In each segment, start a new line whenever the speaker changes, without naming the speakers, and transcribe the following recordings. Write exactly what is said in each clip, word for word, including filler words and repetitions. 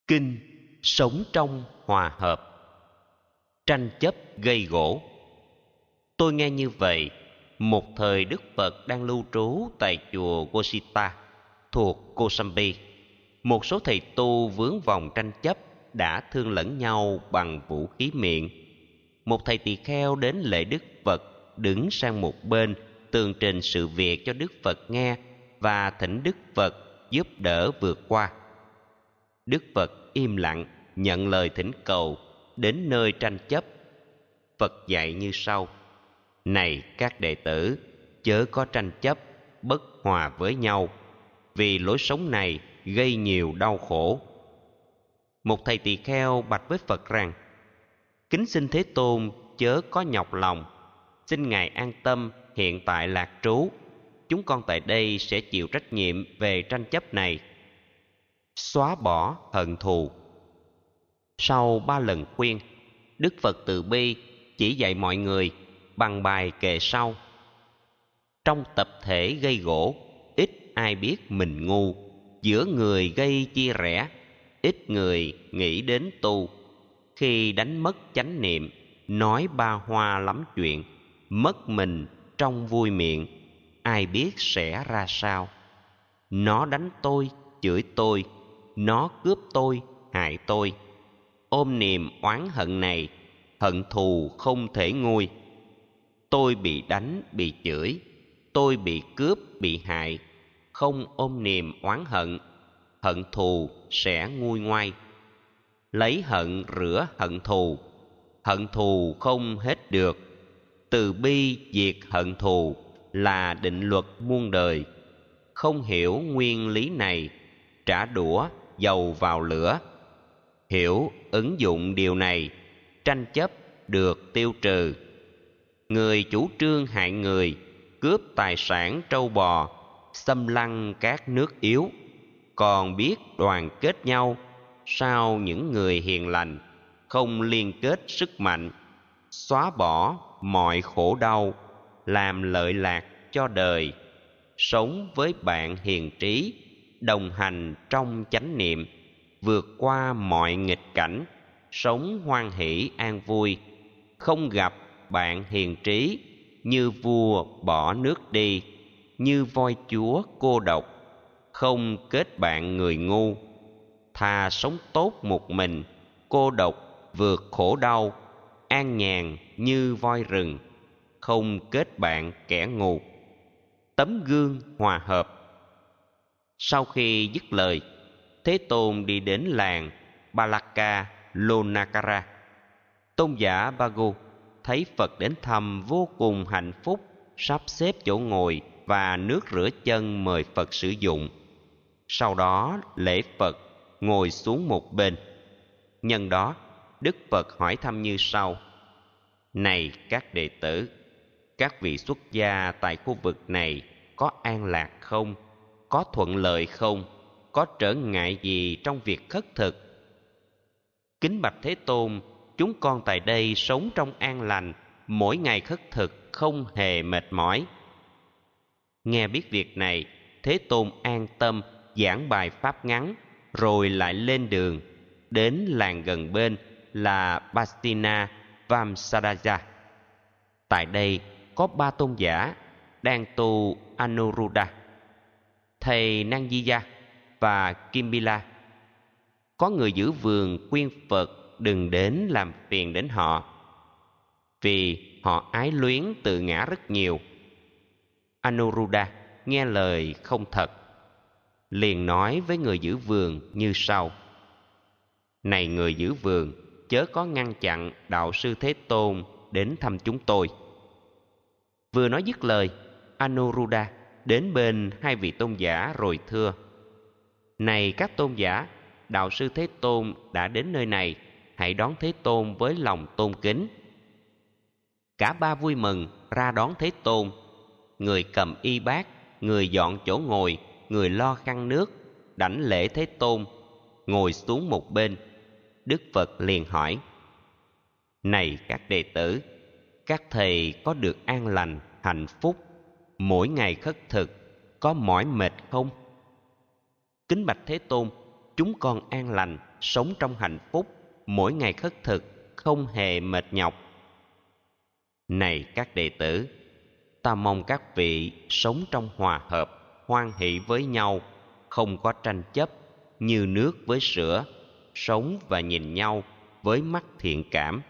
Kinh sống trong hòa hợp. Tranh chấp gây gổ. Tôi nghe như vậy, một thời Đức Phật đang lưu trú tại chùa Gosita thuộc Kosambi. Một số thầy tu vướng vòng tranh chấp đã thương lẫn nhau bằng vũ khí miệng. Một thầy tỳ kheo đến lễ Đức Phật, đứng sang một bên tường trình sự việc cho Đức Phật nghe và thỉnh Đức Phật giúp đỡ vượt qua. Đức Phật im lặng nhận lời thỉnh cầu, đến nơi tranh chấp. Phật dạy như sau: này các đệ tử, chớ có tranh chấp bất hòa với nhau, vì lối sống này gây nhiều đau khổ. Một thầy tỳ kheo bạch với Phật rằng: kính xin Thế Tôn chớ có nhọc lòng, xin Ngài an tâm hiện tại lạc trú, chúng con tại đây sẽ chịu trách nhiệm về tranh chấp này, xóa bỏ hận thù. Sau ba lần khuyên, Đức Phật từ bi chỉ dạy mọi người bằng bài kệ sau: trong tập thể gây gổ, ít ai biết mình ngu, giữa người gây chia rẽ, ít người nghĩ đến tu. Khi đánh mất chánh niệm, nói ba hoa lắm chuyện, mất mình trong vui miệng, ai biết sẽ ra sao. Nó đánh tôi, chửi tôi, nó cướp tôi, hại tôi. Ôm niềm oán hận này, hận thù không thể nguôi. Tôi bị đánh, bị chửi, tôi bị cướp, bị hại, không ôm niềm oán hận, hận thù sẽ nguôi ngoai. Lấy hận rửa hận thù, hận thù không hết được. Từ bi diệt hận thù là định luật muôn đời. Không hiểu nguyên lý này, trả đũa dầu vào lửa. Hiểu ứng dụng điều này, tranh chấp được tiêu trừ. Người chủ trương hại người, cướp tài sản trâu bò, xâm lăng các nước yếu, còn biết đoàn kết nhau, sao những người hiền lành không liên kết sức mạnh, xóa bỏ mọi khổ đau, làm lợi lạc cho đời, sống với bạn hiền trí, đồng hành trong chánh niệm, vượt qua mọi nghịch cảnh, sống hoan hỷ an vui. Không gặp bạn hiền trí, như vua bỏ nước đi, như voi chúa cô độc. Không kết bạn người ngu, thà sống tốt một mình, cô độc vượt khổ đau, an nhàn như voi rừng. Không kết bạn kẻ ngu. Tấm gương hòa hợp. Sau khi dứt lời, Thế Tôn đi đến làng Balaka Lonakara. Tôn giả Bagu thấy Phật đến thăm vô cùng hạnh phúc, sắp xếp chỗ ngồi và nước rửa chân mời Phật sử dụng. Sau đó lễ Phật, ngồi xuống một bên. Nhân đó, Đức Phật hỏi thăm như sau: này các đệ tử, các vị xuất gia tại khu vực này có an lạc không? Có thuận lợi không? Có trở ngại gì trong việc khất thực? Kính bạch Thế Tôn, chúng con tại đây sống trong an lành, mỗi ngày khất thực không hề mệt mỏi. Nghe biết việc này, Thế Tôn an tâm giảng bài pháp ngắn, rồi lại lên đường, đến làng gần bên là Bastina Vamsadaja. Tại đây có ba tôn giả đang tu Anuruddha, thầy Nangjiya và Kimbila. Có người giữ vườn khuyên Phật đừng đến làm phiền đến họ, vì họ ái luyến tự ngã rất nhiều. Anuruddha nghe lời không thật, liền nói với người giữ vườn như sau: này người giữ vườn, chớ có ngăn chặn đạo sư Thế Tôn đến thăm chúng tôi. Vừa nói dứt lời, Anuruddha đến bên hai vị tôn giả rồi thưa: này các tôn giả, đạo sư Thế Tôn đã đến nơi này, hãy đón Thế Tôn với lòng tôn kính. Cả ba vui mừng ra đón Thế Tôn. Người cầm y bát, người dọn chỗ ngồi, người lo khăn nước, đảnh lễ Thế Tôn, ngồi xuống một bên. Đức Phật liền hỏi: này các đệ tử, các thầy có được an lành, hạnh phúc, mỗi ngày khất thực, có mỏi mệt không? Kính bạch Thế Tôn, chúng con an lành, sống trong hạnh phúc, mỗi ngày khất thực, không hề mệt nhọc. Này các đệ tử, ta mong các vị sống trong hòa hợp, hoan hỷ với nhau, không có tranh chấp, như nước với sữa, sống và nhìn nhau với mắt thiện cảm.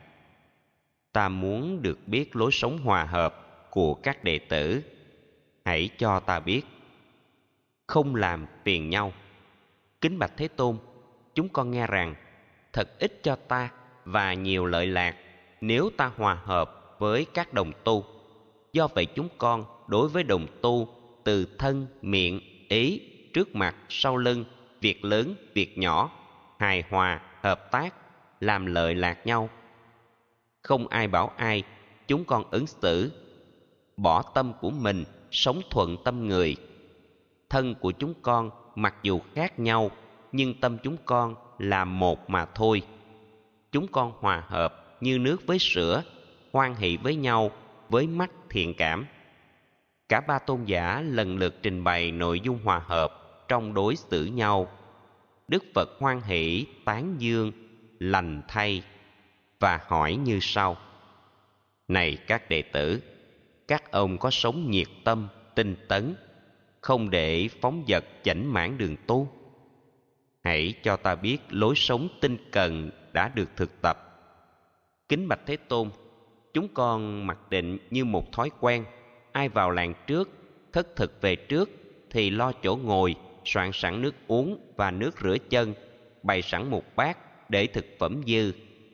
Ta muốn được biết lối sống hòa hợp của các đệ tử. Hãy cho ta biết. Không làm phiền nhau. Kính bạch Thế Tôn, chúng con nghe rằng thật ích cho ta và nhiều lợi lạc nếu ta hòa hợp với các đồng tu. Do vậy chúng con đối với đồng tu từ thân, miệng, ý, trước mặt, sau lưng, việc lớn, việc nhỏ, hài hòa, hợp tác, làm lợi lạc nhau. Không ai bảo ai, chúng con ứng xử, bỏ tâm của mình, sống thuận tâm người. Thân của chúng con mặc dù khác nhau, nhưng tâm chúng con là một mà thôi. Chúng con hòa hợp như nước với sữa, hoan hỷ với nhau với mắt thiện cảm. Cả ba tôn giả lần lượt trình bày nội dung hòa hợp trong đối xử nhau. Đức Phật hoan hỷ tán dương, lành thay và hỏi như sau: Này các đệ tử, các ông có sống nhiệt tâm, tinh tấn, không để phóng dật chảnh mãn đường tu? Hãy cho ta biết lối sống tinh cần đã được thực tập. Kính bạch Thế Tôn, chúng con mặc định như một thói quen, ai vào làng trước, khất thực về trước thì lo chỗ ngồi, soạn sẵn nước uống và nước rửa chân, bày sẵn một bát để thực phẩm dư.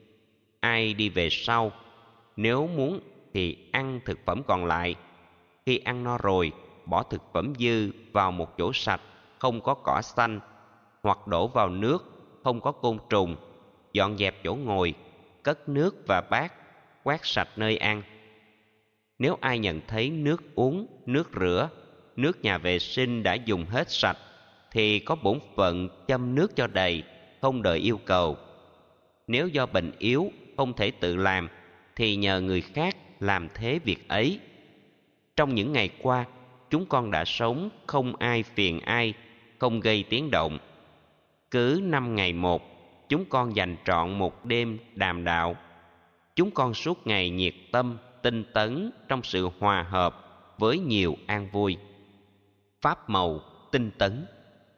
Ai đi về sau, nếu muốn thì ăn thực phẩm còn lại. Khi ăn no rồi, bỏ thực phẩm dư vào một chỗ sạch, không có cỏ xanh, hoặc đổ vào nước, không có côn trùng, dọn dẹp chỗ ngồi, cất nước và bát, quét sạch nơi ăn. Nếu ai nhận thấy nước uống, nước rửa, nước nhà vệ sinh đã dùng hết sạch, thì có bổn phận châm nước cho đầy, không đợi yêu cầu. Nếu do bệnh yếu, không thể tự làm, thì nhờ người khác làm thế việc ấy. Trong những ngày qua, chúng con đã sống không ai phiền ai, không gây tiếng động. Cứ năm ngày một, chúng con dành trọn một đêm đàm đạo. Chúng con suốt ngày nhiệt tâm, tinh tấn trong sự hòa hợp với nhiều an vui. Pháp màu tinh tấn.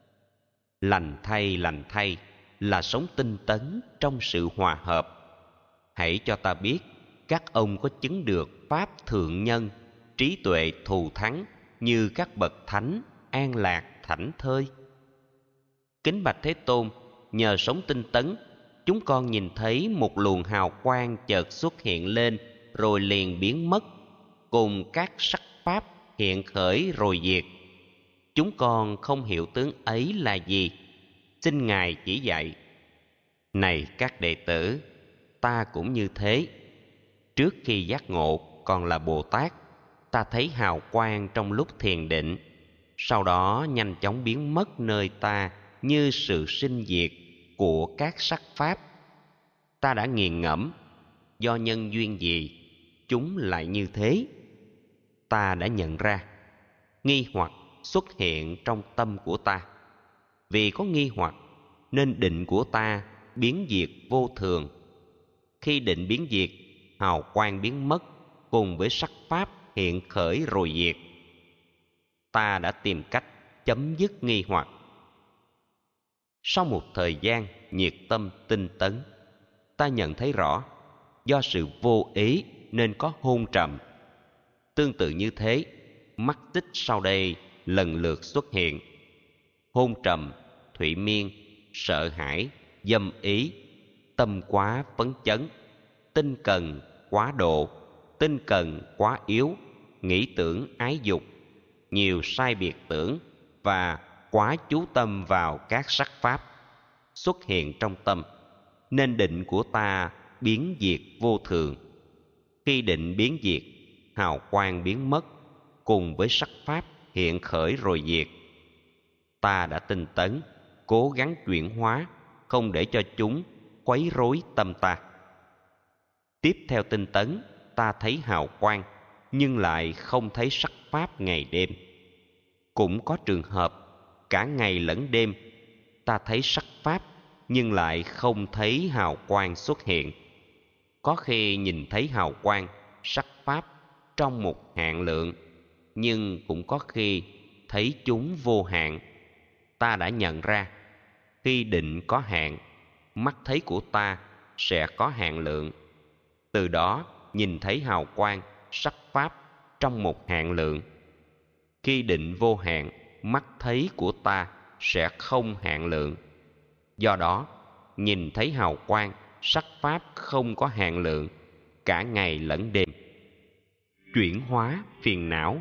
Lành thay, lành thay là sống tinh tấn trong sự hòa hợp. Hãy cho ta biết các ông có chứng được pháp thượng nhân, trí tuệ thù thắng như các bậc thánh an lạc thảnh thơi. Kính bạch Thế Tôn, nhờ sống tinh tấn, chúng con nhìn thấy một luồng hào quang chợt xuất hiện lên rồi liền biến mất, cùng các sắc pháp hiện khởi rồi diệt. Chúng con không hiểu tướng ấy là gì, xin Ngài chỉ dạy. Này các đệ tử, ta cũng như thế. Trước khi giác ngộ còn là Bồ Tát, ta thấy hào quang trong lúc thiền định, sau đó nhanh chóng biến mất nơi ta như sự sinh diệt của các sắc pháp. Ta đã nghiền ngẫm, do nhân duyên gì chúng lại như thế. Ta đã nhận ra nghi hoặc xuất hiện trong tâm của ta. Vì có nghi hoặc nên định của ta biến diệt vô thường. Khi định biến diệt, hào quang biến mất cùng với sắc pháp hiện khởi rồi diệt. Ta đã tìm cách chấm dứt nghi hoặc. Sau một thời gian nhiệt tâm tinh tấn, ta nhận thấy rõ do sự vô ý nên có hôn trầm. Tương tự như thế, mắt tích sau đây lần lượt xuất hiện. Hôn trầm, thụy miên, sợ hãi, dâm ý, tâm quá phấn chấn, tinh cần quá độ, tinh cần quá yếu, nghĩ tưởng ái dục, nhiều sai biệt tưởng và quá chú tâm vào các sắc pháp xuất hiện trong tâm, nên định của ta biến diệt vô thường. Khi định biến diệt, hào quang biến mất cùng với sắc pháp hiện khởi rồi diệt. Ta đã tinh tấn, cố gắng chuyển hóa, không để cho chúng quấy rối tâm ta. Tiếp theo tinh tấn, ta thấy hào quang nhưng lại không thấy sắc pháp ngày đêm. Cũng có trường hợp cả ngày lẫn đêm ta thấy sắc pháp nhưng lại không thấy hào quang xuất hiện. Có khi nhìn thấy hào quang, sắc pháp trong một hạn lượng, nhưng cũng có khi thấy chúng vô hạn. Ta đã nhận ra, khi định có hạn, mắt thấy của ta sẽ có hạn lượng. Từ đó nhìn thấy hào quang, sắc pháp trong một hạn lượng. Khi định vô hạn, mắt thấy của ta sẽ không hạn lượng. Do đó, nhìn thấy hào quang, sắc pháp không có hạn lượng, cả ngày lẫn đêm. Chuyển hóa phiền não.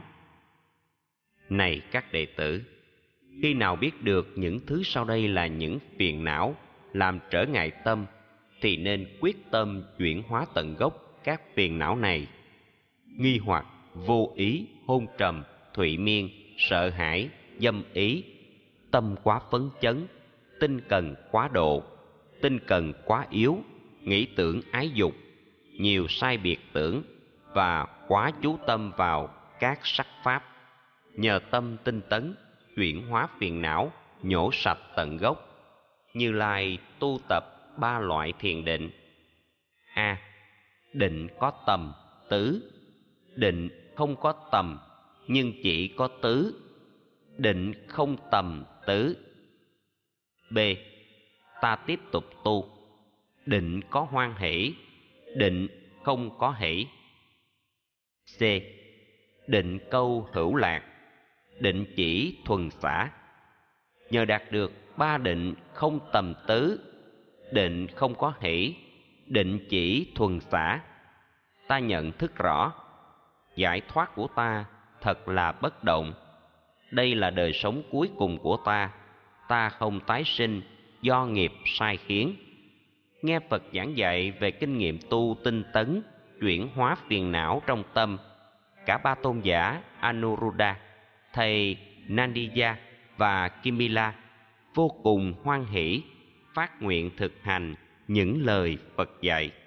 Này các đệ tử, khi nào biết được những thứ sau đây là những phiền não làm trở ngại tâm, thì nên quyết tâm chuyển hóa tận gốc các phiền não này. Nghi hoặc, vô ý, hôn trầm, thụy miên, sợ hãi, dâm ý, tâm quá phấn chấn, tinh cần quá độ, tinh cần quá yếu, nghĩ tưởng ái dục, nhiều sai biệt tưởng và quá chú tâm vào các sắc pháp. Nhờ tâm tinh tấn, chuyển hóa phiền não, nhổ sạch tận gốc. Như Lai tu tập ba loại thiền định. A. Định có tầm, tứ. Định không có tầm, nhưng chỉ có tứ. Định không tầm, tứ. B. Ta tiếp tục tu. Định có hoan hỷ, định không có hỷ. C. Định câu hữu lạc, định chỉ thuần xả. Nhờ đạt được ba định không tầm tứ, định không có hỷ, định chỉ thuần xả, ta nhận thức rõ giải thoát của ta thật là bất động. Đây là đời sống cuối cùng của ta. Ta không tái sinh do nghiệp sai khiến. Nghe Phật giảng dạy về kinh nghiệm tu tinh tấn, chuyển hóa phiền não trong tâm, cả ba tôn giả Anuruddha, thầy Nandiya và Kimila vô cùng hoan hỷ, phát nguyện thực hành những lời Phật dạy.